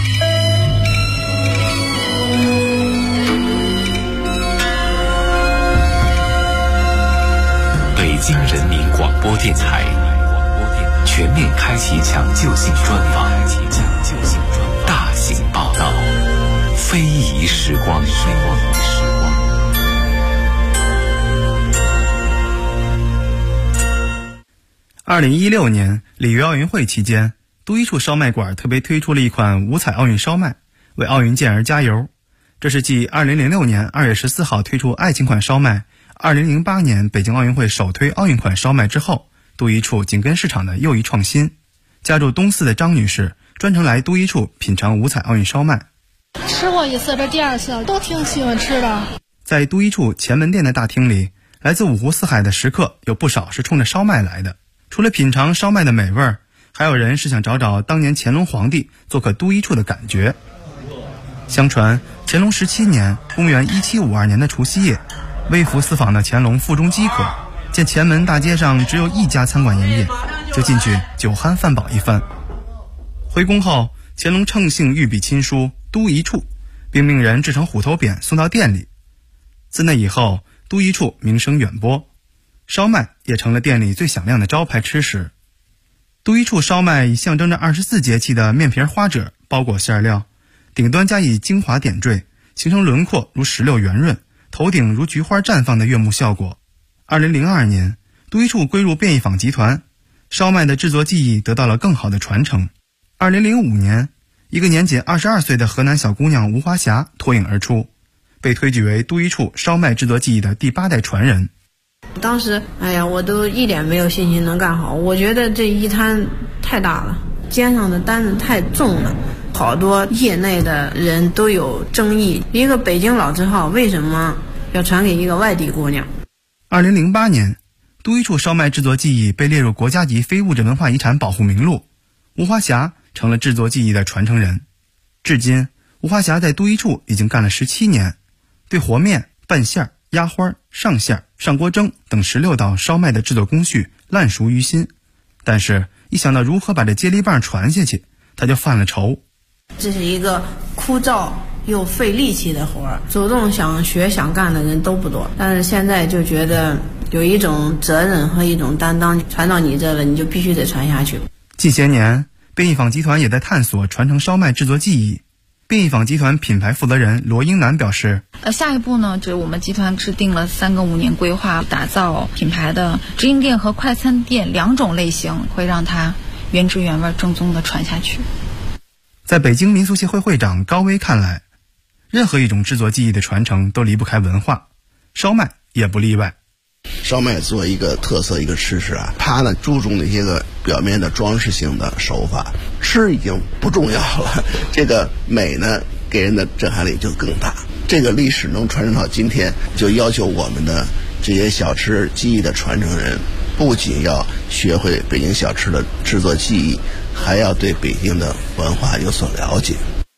北京人民广播电台全面开启抢救性专访，大型报道，非遗时光。2016年里约奥运会期间，都一处烧麦馆特别推出了一款五彩奥运烧麦，为奥运健儿加油。这是继2006年2月14号推出爱情款烧麦，2008年北京奥运会首推奥运款烧麦之后，都一处紧跟市场的又一创新。家住东四的张女士专程来都一处品尝五彩奥运烧麦。 吃过一次，这第2次都挺喜欢吃的。 在都一处前门店的大厅里，来自五湖四海的食客有不少是冲着烧麦来的。除了品尝烧麦的美味，还有人是想找找当年乾隆皇帝做客都一处的感觉。相传乾隆17年公元1752年的除夕夜，微服私访的乾隆腹中饥渴，见前门大街上只有一家餐馆营业，就进去酒酣饭饱一番。回宫后，乾隆乘兴御笔亲书都一处，并命人制成虎头匾送到店里。自那以后，都一处名声远播，烧麦也成了店里最响亮的招牌吃食。都一处烧麦以象征着24节气的面皮花褶包裹馅料，顶端加以精华点缀，形成轮廓如石榴圆润，头顶如菊花绽放的悦目效果。2002年，都一处归入便宜坊集团，烧麦的制作技艺得到了更好的传承。2005年，一个年仅22岁的河南小姑娘吴华霞脱颖而出，被推举为都一处烧麦制作技艺的第8代传人。 当时我都一点没有信心能干好，我觉得这一摊太大了，肩上的担子太重了，好多业内的人都有争议，一个北京老字号为什么要传给一个外地姑娘。 2008年，都一处烧麦制作技艺被列入国家级非物质文化遗产保护名录，吴华霞成了制作技艺的传承人。至今，吴华霞在都一处已经干了17年，对和面、拌馅、压花、上馅、上锅蒸等16道烧麦的制作工序烂熟于心，但是一想到如何把这接力棒传下去，他就犯了愁。 这是一个枯燥又费力气的活儿，主动想学想干的人都不多，但是现在就觉得有一种责任和一种担当，传到你这了，你就必须得传下去。 近些年，便宜坊集团也在探索传承烧麦制作技艺。便宜坊集团品牌负责人罗英楠表示， 下一步呢，就是我们集团制定了3个5年规划，打造品牌的直营店和快餐店2种类型，会让它原汁原味正宗的传下去。 在北京民俗协会会长高威看来，任何一种制作技艺的传承都离不开文化，烧麦也不例外。 烧麦作为一个特色一个吃食它呢注重那些个表面的装饰性的手法，吃已经不重要了，这个美呢给人的震撼力就更大。这个历史能传承到今天，就要求我们的这些小吃技艺的传承人，不仅要学会北京小吃的制作技艺，还要对北京的文化有所了解。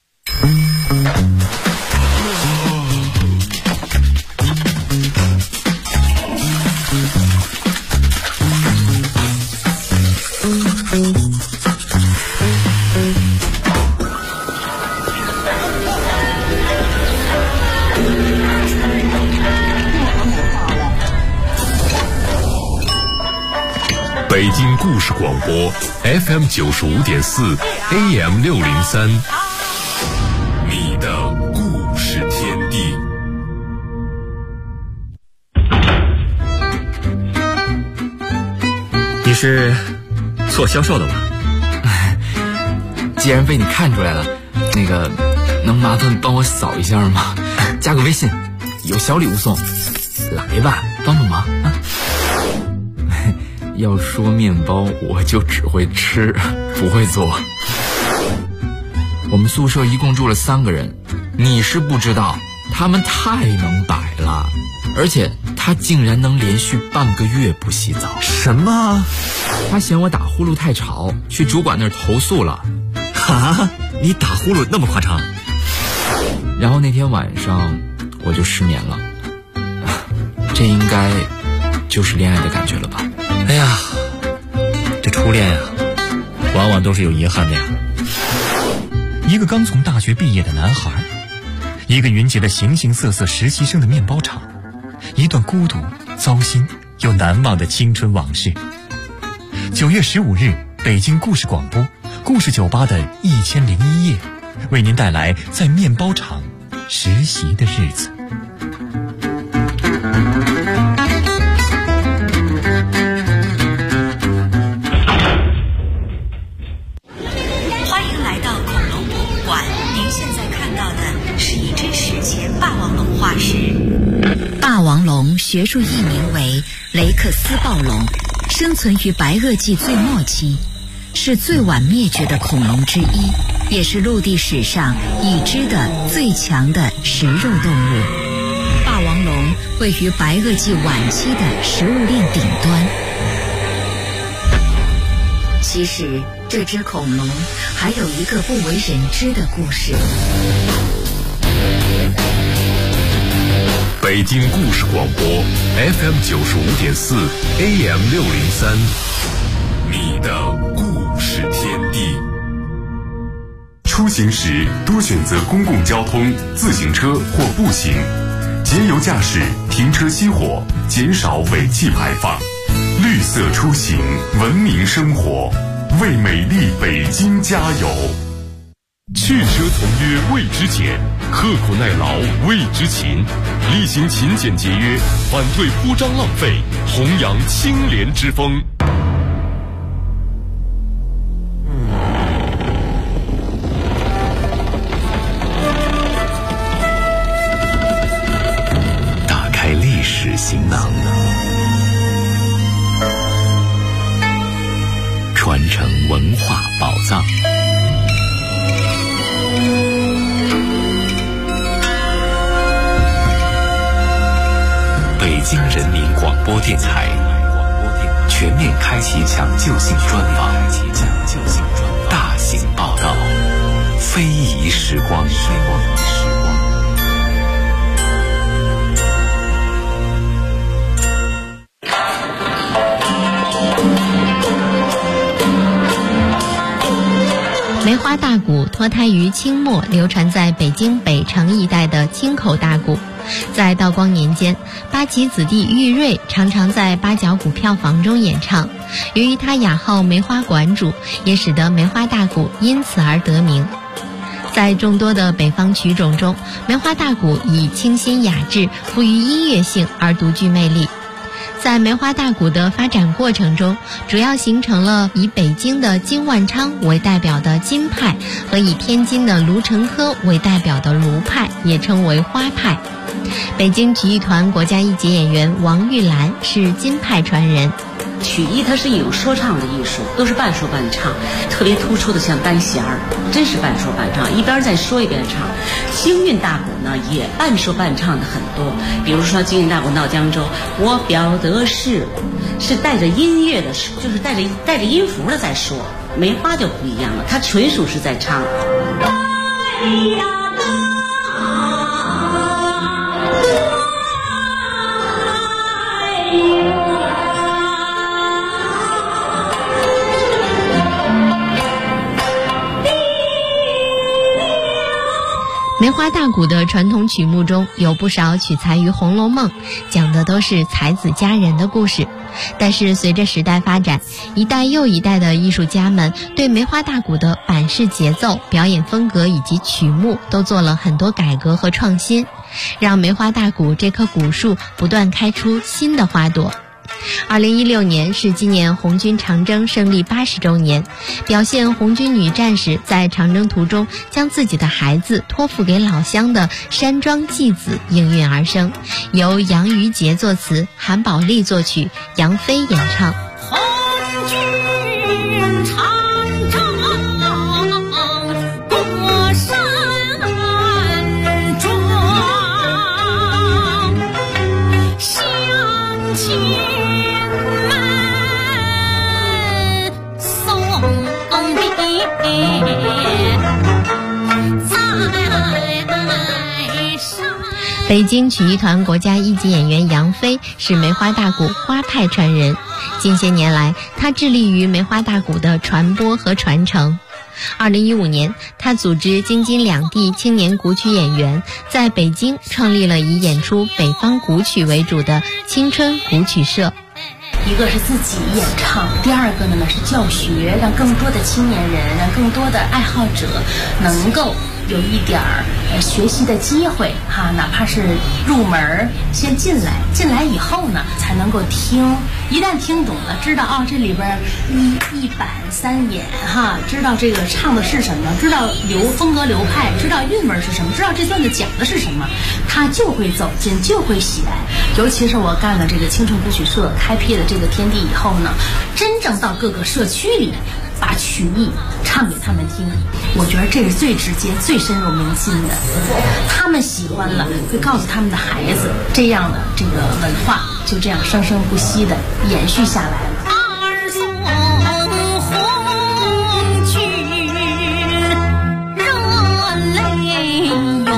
北京故事广播 FM 95.4 AM 603，你的故事天地。 是做销售的吧？ 既然被你看出来了，能麻烦帮我扫一下吗？加个微信，有小礼物送。来吧，帮帮忙啊！要说面包，我就只会吃，不会做。我们宿舍一共住了3个人，你是不知道，他们太能摆了，而且他竟然能连续半个月不洗澡。 什么？ 他嫌我打呼噜太吵，去主管那儿投诉了。 哈，你打呼噜那么夸张？ 然后那天晚上我就失眠了，这应该就是恋爱的感觉了吧？ 哎呀，这初恋呀，往往都是有遗憾的呀。 一个刚从大学毕业的男孩，一个云集了形形色色实习生的面包厂，一段孤独、糟心又难忘的青春往事。9月15日，北京故事广播故事酒吧的1001夜，为您带来在面包厂实习的日子。 欢迎来到恐龙博物馆，您现在看到的是一只史前霸王龙化石。霸王龙学术译名为雷克斯暴龙，生存于白垩纪最末期，是最晚灭绝的恐龙之一，也是陆地史上已知的最强的食肉动物。霸王龙位于白垩纪晚期的食物链顶端。其实这只恐龙还有一个不为人知的故事。 北京故事广播 FM 95.4 AM 603，你的故事天地。出行时多选择公共交通、自行车或步行，节油驾驶，停车熄火，减少尾气排放。绿色出行，文明生活，为美丽北京加油！ 汽车从约为之俭，刻苦耐劳为之勤，厉行勤俭节约，反对铺张浪费，弘扬清廉之风。 打开历史行囊，传承文化宝藏。北京人民广播电台全面开启抢救性专访，大型报道，非遗时光。 梅花大鼓脱胎于清末流传在北京北城一带的京口大鼓，在道光年间，八旗子弟玉瑞常常在八角鼓票房中演唱。由于他雅号梅花馆主，也使得梅花大鼓因此而得名。在众多的北方曲种中，梅花大鼓以清新雅致、富于音乐性而独具魅力。在梅花大鼓的发展过程中，主要形成了以北京的金万昌为代表的金派和以天津的卢成科为代表的卢派，也称为花派。北京曲艺团国家一级演员王玉兰是金派传人。 曲艺它是一种说唱的艺术，都是半说半唱，特别突出的像单弦儿，真是半说半唱，一边在说一边唱。京韵大鼓呢也半说半唱的很多，比如说京韵大鼓闹江州，我表的是带着音乐的，就是带着音符的在说。梅花就不一样了，它纯属是在唱。 梅花大鼓的传统曲目中有不少取材于《红楼梦》，讲的都是才子佳人的故事。但是随着时代发展，一代又一代的艺术家们对梅花大鼓的板式节奏、表演风格以及曲目都做了很多改革和创新，让梅花大鼓这棵古树不断开出新的花朵。 2016年是纪念红军长征胜利80周年，表现红军女战士在长征途中将自己的孩子托付给老乡的山庄继子应运而生，由杨于杰作词，韩宝利作曲，杨飞演唱。 红军长征过山庄，乡亲们送别在山。 北京曲艺团国家一级演员杨飞是梅花大鼓花派传人，近些年来他致力于梅花大鼓的传播和传承。2015年，他组织京津两地青年古曲演员在北京创立了以演出北方古曲为主的青春古曲社。 一个是自己演唱，第二个呢是教学，让更多的青年人，让更多的爱好者能够有一点学习的机会哈，哪怕是入门先进来以后呢，才能够听，一旦听懂了，知道这里边一板三眼哈，知道这个唱的是什么，知道风格流派，知道韵味是什么，知道这段子讲的是什么，他就会走进，就会喜爱。尤其是我干了这个青春古曲社，开辟了这个天地以后呢，真正到各个社区里把曲艺唱给他们听，我觉得这是最直接最深入民心的，他们喜欢了会告诉他们的孩子，这样的这个文化就这样生生不息的延续下来了。 二送红军热泪涌，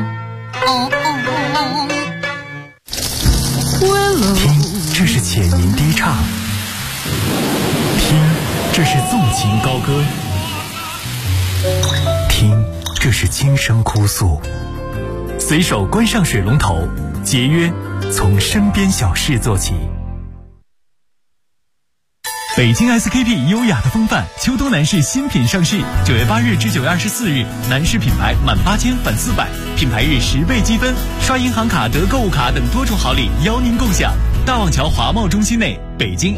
听，这是浅吟低唱，听，这是纵情高歌，听，这是轻声哭诉。随手关上水龙头，节约，从身边小事做起。北京 SKP 优雅的风范，秋冬男士新品上市，9月8日至9月24日，男士品牌满8000返400，品牌日10倍积分，刷银行卡得购物卡等多重好礼邀您共享。大望桥华贸中心内，北京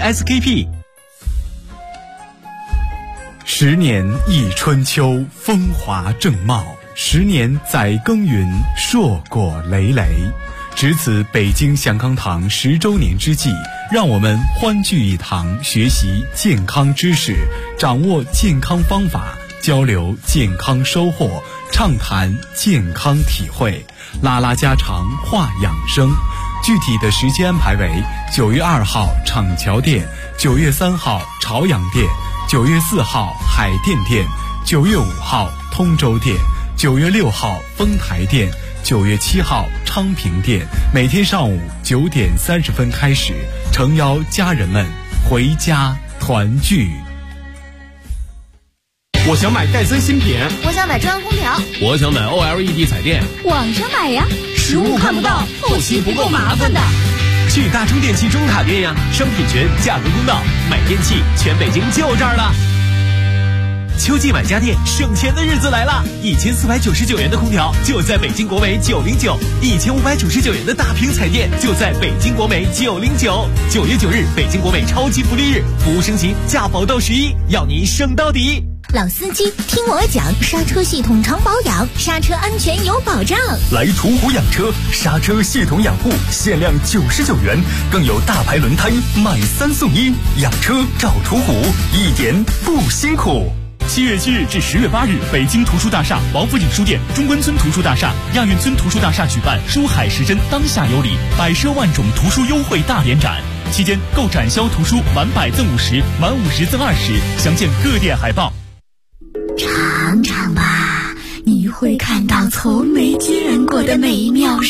SKP。10年忆春秋，风华正茂；10年载耕耘，硕果累累。值此北京祥康堂10周年之际，让我们欢聚一堂，学习健康知识，掌握健康方法，交流健康收获，畅谈健康体会，拉拉家常，话养生。具体的时间安排为9月2号厂桥店，9月3号朝阳店，9月4号海淀店，9月5号通州店，9月6号丰台店，9月7号昌平店，每天上午9点30分开始，诚邀家人们回家团聚。 我想买戴森新品， 我想买中央空调， 我想买 OLED 彩电， 网上买呀，实物看不到，后期不够麻烦的。 去大中电器中塔店呀，商品全，价格公道，买电器全北京就这儿了。秋季买家电省钱的日子来了，1499元的空调就在北京国美909，1599元的大屏彩电就在北京国美909。9月9日，北京国美超级福利日，服务升级，价保到11，要你省到底。 老司机听我讲，刹车系统常保养，刹车安全有保障。 来途虎养车，刹车系统养护限量99元，更有大牌轮胎买3送1，养车找途虎，一点不辛苦。 7月7日至10月8日，北京图书大厦、王府井书店、中关村图书大厦、亚运村图书大厦举办书海时针当下有礼，百奢万种图书优惠大联展。期间购展销图书满100赠50，满50赠20，详见各店海报。 尝尝吧，你会看到从没见过的美妙